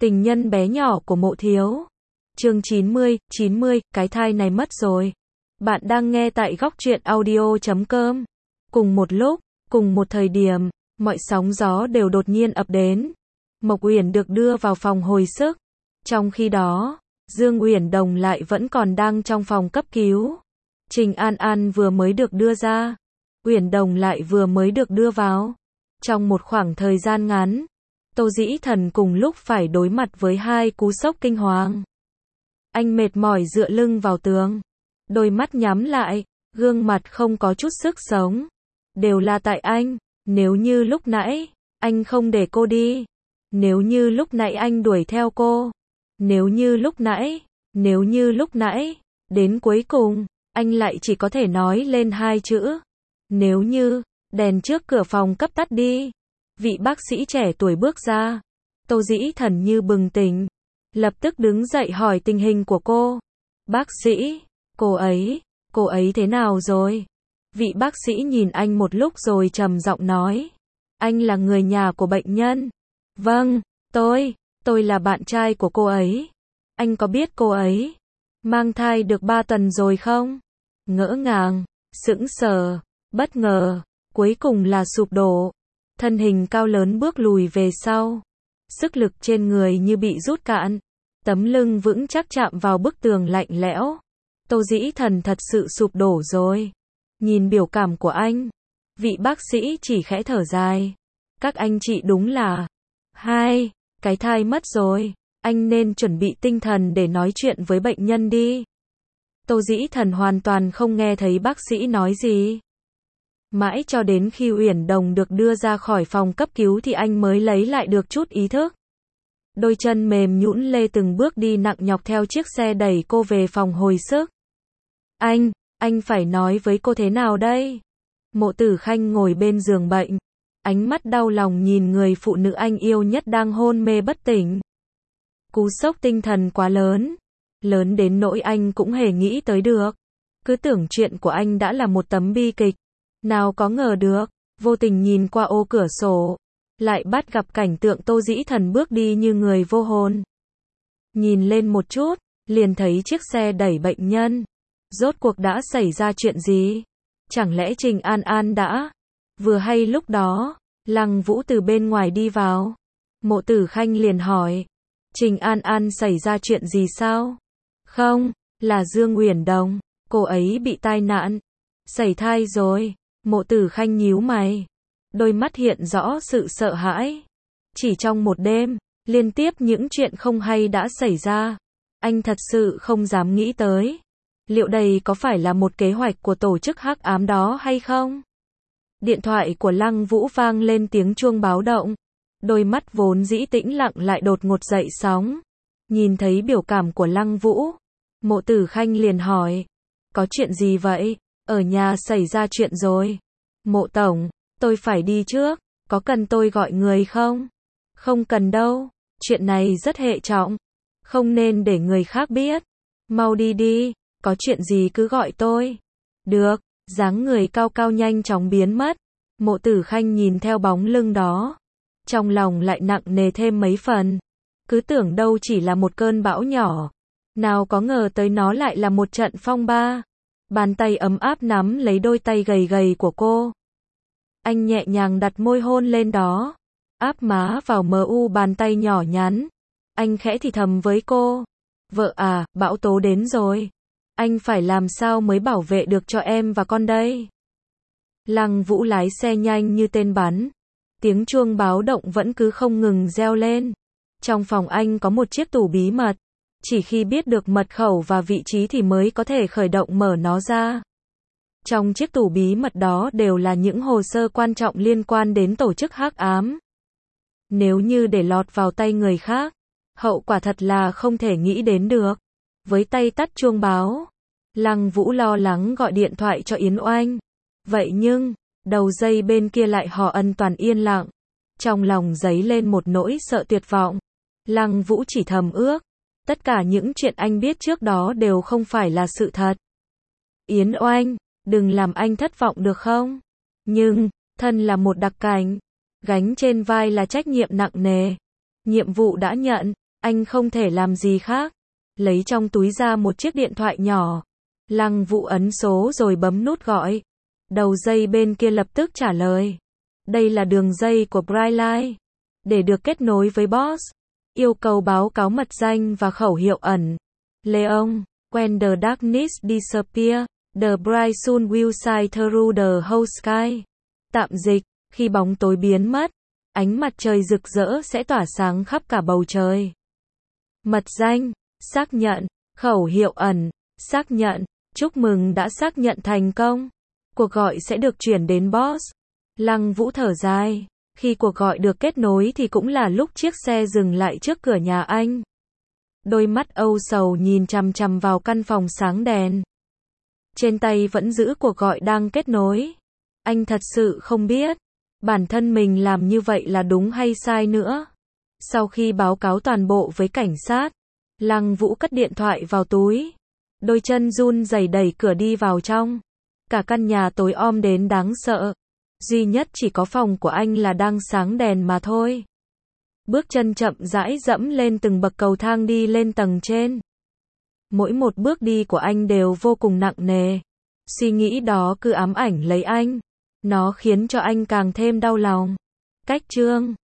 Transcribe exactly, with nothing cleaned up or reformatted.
Tình nhân bé nhỏ của Mộ Thiếu. Chương chín mươi, chín mươi, cái thai này mất rồi. Bạn đang nghe tại góc truyện audio chấm com. Cùng một lúc, cùng một thời điểm, mọi sóng gió đều đột nhiên ập đến. Mộc Uyển được đưa vào phòng hồi sức. Trong khi đó, Dương Uyển Đồng lại vẫn còn đang trong phòng cấp cứu. Trình An An vừa mới được đưa ra. Uyển Đồng lại vừa mới được đưa vào. Trong một khoảng thời gian ngắn, Tô Dĩ Thần cùng lúc phải đối mặt với hai cú sốc kinh hoàng. Anh mệt mỏi dựa lưng vào tường, đôi mắt nhắm lại, gương mặt không có chút sức sống. Đều là tại anh, nếu như lúc nãy, anh không để cô đi. Nếu như lúc nãy anh đuổi theo cô. Nếu như lúc nãy, nếu như lúc nãy, đến cuối cùng, anh lại chỉ có thể nói lên hai chữ. Nếu như, đèn trước cửa phòng cấp tắt đi. Vị bác sĩ trẻ tuổi bước ra. Tô Dĩ Thần như bừng tỉnh, lập tức đứng dậy hỏi tình hình của cô. Bác sĩ, cô ấy, cô ấy thế nào rồi? Vị bác sĩ nhìn anh một lúc rồi trầm giọng nói. Anh là người nhà của bệnh nhân. Vâng, tôi, tôi là bạn trai của cô ấy. Anh có biết cô ấy mang thai được ba tuần rồi không? Ngỡ ngàng, sững sờ, bất ngờ, cuối cùng là sụp đổ. Thân hình cao lớn bước lùi về sau. Sức lực trên người như bị rút cạn. Tấm lưng vững chắc chạm vào bức tường lạnh lẽo. Tô Dĩ Thần thật sự sụp đổ rồi. Nhìn biểu cảm của anh, vị bác sĩ chỉ khẽ thở dài. Các anh chị đúng là hai, cái thai mất rồi. Anh nên chuẩn bị tinh thần để nói chuyện với bệnh nhân đi. Tô Dĩ Thần hoàn toàn không nghe thấy bác sĩ nói gì. Mãi cho đến khi Uyển Đồng được đưa ra khỏi phòng cấp cứu thì anh mới lấy lại được chút ý thức. Đôi chân mềm nhũn lê từng bước đi nặng nhọc theo chiếc xe đẩy cô về phòng hồi sức. Anh, anh phải nói với cô thế nào đây? Mộ Tử Khanh ngồi bên giường bệnh, ánh mắt đau lòng nhìn người phụ nữ anh yêu nhất đang hôn mê bất tỉnh. Cú sốc tinh thần quá lớn, lớn đến nỗi anh cũng hề nghĩ tới được. Cứ tưởng chuyện của anh đã là một tấm bi kịch. Nào có ngờ được, vô tình nhìn qua ô cửa sổ, lại bắt gặp cảnh tượng Tô Dĩ Thần bước đi như người vô hồn. Nhìn lên một chút, liền thấy chiếc xe đẩy bệnh nhân. Rốt cuộc đã xảy ra chuyện gì? Chẳng lẽ Trình An An đã? Vừa hay lúc đó, Lăng Vũ từ bên ngoài đi vào. Mộ Tử Khanh liền hỏi, Trình An An xảy ra chuyện gì sao? Không, là Dương Uyển Đồng, cô ấy bị tai nạn, sảy thai rồi. Mộ Tử Khanh nhíu mày, đôi mắt hiện rõ sự sợ hãi. Chỉ trong một đêm, liên tiếp những chuyện không hay đã xảy ra. Anh thật sự không dám nghĩ tới. Liệu đây có phải là một kế hoạch của tổ chức hắc ám đó hay không? Điện thoại của Lăng Vũ vang lên tiếng chuông báo động. Đôi mắt vốn dĩ tĩnh lặng lại đột ngột dậy sóng. Nhìn thấy biểu cảm của Lăng Vũ, Mộ Tử Khanh liền hỏi, có chuyện gì vậy? Ở nhà xảy ra chuyện rồi. Mộ tổng, tôi phải đi trước, có cần tôi gọi người không? Không cần đâu, chuyện này rất hệ trọng, không nên để người khác biết. Mau đi đi, có chuyện gì cứ gọi tôi. Được, dáng người cao cao nhanh chóng biến mất. Mộ Tử Khanh nhìn theo bóng lưng đó, trong lòng lại nặng nề thêm mấy phần. Cứ tưởng đâu chỉ là một cơn bão nhỏ, nào có ngờ tới nó lại là một trận phong ba. Bàn tay ấm áp nắm lấy đôi tay gầy gầy của cô. Anh nhẹ nhàng đặt môi hôn lên đó, áp má vào mờ u bàn tay nhỏ nhắn. Anh khẽ thì thầm với cô, vợ à, bão tố đến rồi. Anh phải làm sao mới bảo vệ được cho em và con đây? Lăng Vũ lái xe nhanh như tên bắn. Tiếng chuông báo động vẫn cứ không ngừng reo lên. Trong phòng anh có một chiếc tủ bí mật. Chỉ khi biết được mật khẩu và vị trí thì mới có thể khởi động mở nó ra. Trong chiếc tủ bí mật đó đều là những hồ sơ quan trọng liên quan đến tổ chức hắc ám. Nếu như để lọt vào tay người khác, hậu quả thật là không thể nghĩ đến được. Với tay tắt chuông báo, Lăng Vũ lo lắng gọi điện thoại cho Yến Oanh. Vậy nhưng, đầu dây bên kia lại họ ân toàn yên lặng. Trong lòng dấy lên một nỗi sợ tuyệt vọng. Lăng Vũ chỉ thầm ước, tất cả những chuyện anh biết trước đó đều không phải là sự thật. Yến Oanh, đừng làm anh thất vọng được không? Nhưng, thân là một đặc cảnh, gánh trên vai là trách nhiệm nặng nề. Nhiệm vụ đã nhận, Anh không thể làm gì khác. Lấy trong túi ra một chiếc điện thoại nhỏ. Lăng Vũ ấn số rồi bấm nút gọi. Đầu dây bên kia lập tức trả lời. Đây là đường dây của Brightline. Để được kết nối với boss, yêu cầu báo cáo mật danh và khẩu hiệu ẩn. Leon, when the darkness disappear, the bright sun will shine through the whole sky. Tạm dịch, khi bóng tối biến mất, ánh mặt trời rực rỡ sẽ tỏa sáng khắp cả bầu trời. Mật danh, xác nhận. Khẩu hiệu ẩn, xác nhận. Chúc mừng đã xác nhận thành công. Cuộc gọi sẽ được chuyển đến boss. Lăng Vũ thở dài. Khi cuộc gọi được kết nối thì cũng là lúc chiếc xe dừng lại trước cửa nhà anh. Đôi mắt âu sầu nhìn chằm chằm vào căn phòng sáng đèn. Trên tay vẫn giữ cuộc gọi đang kết nối. Anh thật sự không biết bản thân mình làm như vậy là đúng hay sai nữa. Sau khi báo cáo toàn bộ với cảnh sát, Lăng Vũ cất điện thoại vào túi. Đôi chân run rẩy đẩy cửa đi vào trong. Cả căn nhà tối om đến đáng sợ. Duy nhất chỉ có phòng của anh là đang sáng đèn mà thôi. Bước chân chậm rãi dẫm lên từng bậc cầu thang đi lên tầng trên. Mỗi một bước đi của anh đều vô cùng nặng nề. Suy nghĩ đó cứ ám ảnh lấy anh. Nó khiến cho anh càng thêm đau lòng. Cách chương